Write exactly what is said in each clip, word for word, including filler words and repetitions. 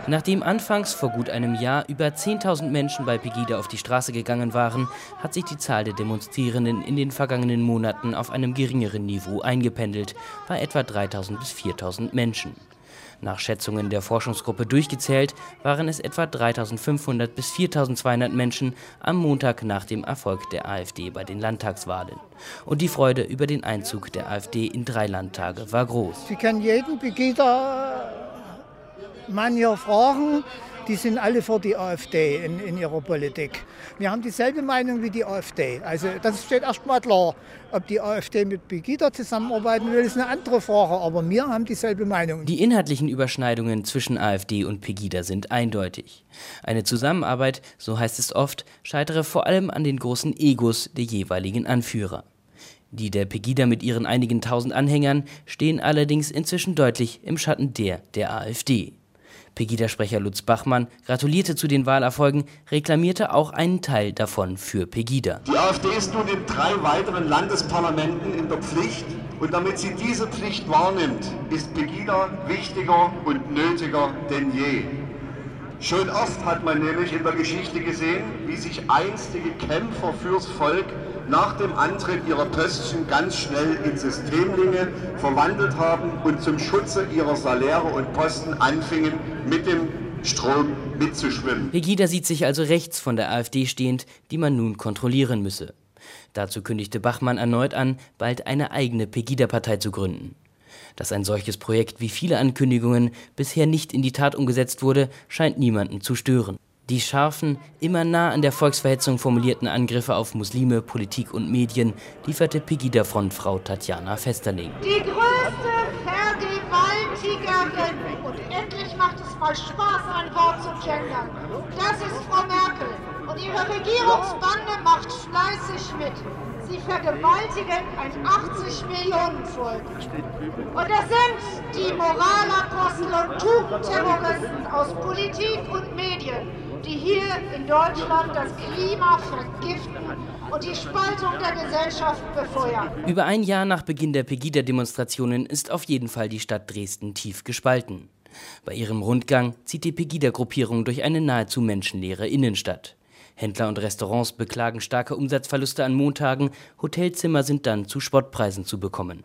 Nachdem anfangs vor gut einem Jahr über zehntausend Menschen bei Pegida auf die Straße gegangen waren, hat sich die Zahl der Demonstrierenden in den vergangenen Monaten auf einem geringeren Niveau eingependelt, bei etwa dreitausend bis viertausend Menschen. Nach Schätzungen der Forschungsgruppe durchgezählt waren es etwa dreitausendfünfhundert bis viertausendzweihundert Menschen am Montag nach dem Erfolg der AfD bei den Landtagswahlen. Und die Freude über den Einzug der AfD in drei Landtage war groß. Sie können jeden Pegida-Mann hier fragen, die sind alle für die AfD in, in ihrer Politik. Wir haben dieselbe Meinung wie die AfD. Also das steht erst mal klar. Ob die AfD mit Pegida zusammenarbeiten will, ist eine andere Frage. Aber wir haben dieselbe Meinung. Die inhaltlichen Überschneidungen zwischen AfD und Pegida sind eindeutig. Eine Zusammenarbeit, so heißt es oft, scheitere vor allem an den großen Egos der jeweiligen Anführer. Die der Pegida mit ihren einigen tausend Anhängern stehen allerdings inzwischen deutlich im Schatten der der AfD. Pegida-Sprecher Lutz Bachmann gratulierte zu den Wahlerfolgen, reklamierte auch einen Teil davon für Pegida. Die AfD ist nun in drei weiteren Landesparlamenten in der Pflicht. Und damit sie diese Pflicht wahrnimmt, ist Pegida wichtiger und nötiger denn je. Schon oft hat man nämlich in der Geschichte gesehen, wie sich einstige Kämpfer fürs Volk nach dem Antritt ihrer Pöstchen ganz schnell in Systemlinge verwandelt haben und zum Schutze ihrer Saläre und Posten anfingen, mit dem Strom mitzuschwimmen. Pegida sieht sich also rechts von der AfD stehend, die man nun kontrollieren müsse. Dazu kündigte Bachmann erneut an, bald eine eigene Pegida-Partei zu gründen. Dass ein solches Projekt wie viele Ankündigungen bisher nicht in die Tat umgesetzt wurde, scheint niemanden zu stören. Die scharfen, immer nah an der Volksverhetzung formulierten Angriffe auf Muslime, Politik und Medien lieferte Pegida-Frontfrau Tatjana Vesterling. Die größte Vergewaltigerin, und endlich macht es mal Spaß, ein Wort zu gendern, das ist Frau Merkel. Und ihre Regierungsbande macht fleißig mit. Sie vergewaltigen ein achtzig Millionen Volk. Und das sind die Moralapostel und Tugendterroristen aus Politik und Medien, die hier in Deutschland das Klima vergiften und die Spaltung der Gesellschaft befeuern. Über ein Jahr nach Beginn der Pegida-Demonstrationen ist auf jeden Fall die Stadt Dresden tief gespalten. Bei ihrem Rundgang zieht die Pegida-Gruppierung durch eine nahezu menschenleere Innenstadt. Händler und Restaurants beklagen starke Umsatzverluste an Montagen, Hotelzimmer sind dann zu Spottpreisen zu bekommen.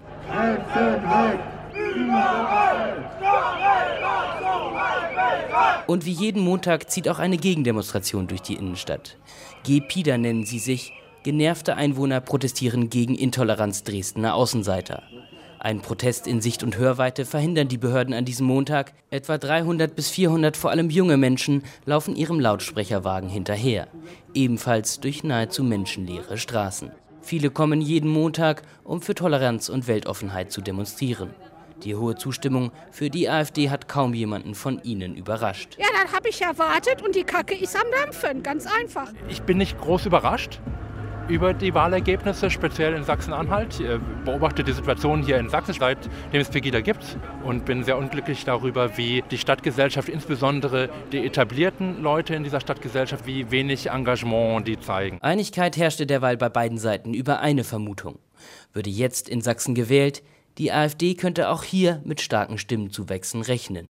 Und wie jeden Montag zieht auch eine Gegendemonstration durch die Innenstadt. Gepida nennen sie sich. Genervte Einwohner protestieren gegen Intoleranz Dresdner Außenseiter. Ein Protest in Sicht- und Hörweite verhindern die Behörden an diesem Montag. Etwa dreihundert bis vierhundert, vor allem junge Menschen, laufen ihrem Lautsprecherwagen hinterher. Ebenfalls durch nahezu menschenleere Straßen. Viele kommen jeden Montag, um für Toleranz und Weltoffenheit zu demonstrieren. Die hohe Zustimmung für die AfD hat kaum jemanden von ihnen überrascht. Ja, das habe ich erwartet und die Kacke ist am Dampfen, ganz einfach. Ich bin nicht groß überrascht über die Wahlergebnisse, speziell in Sachsen-Anhalt. Ich beobachte die Situation hier in Sachsen, seitdem es Pegida gibt, und bin sehr unglücklich darüber, wie die Stadtgesellschaft, insbesondere die etablierten Leute in dieser Stadtgesellschaft, wie wenig Engagement die zeigen. Einigkeit herrschte derweil bei beiden Seiten über eine Vermutung. Würde jetzt in Sachsen gewählt, die AfD könnte auch hier mit starken Stimmenzuwächsen rechnen.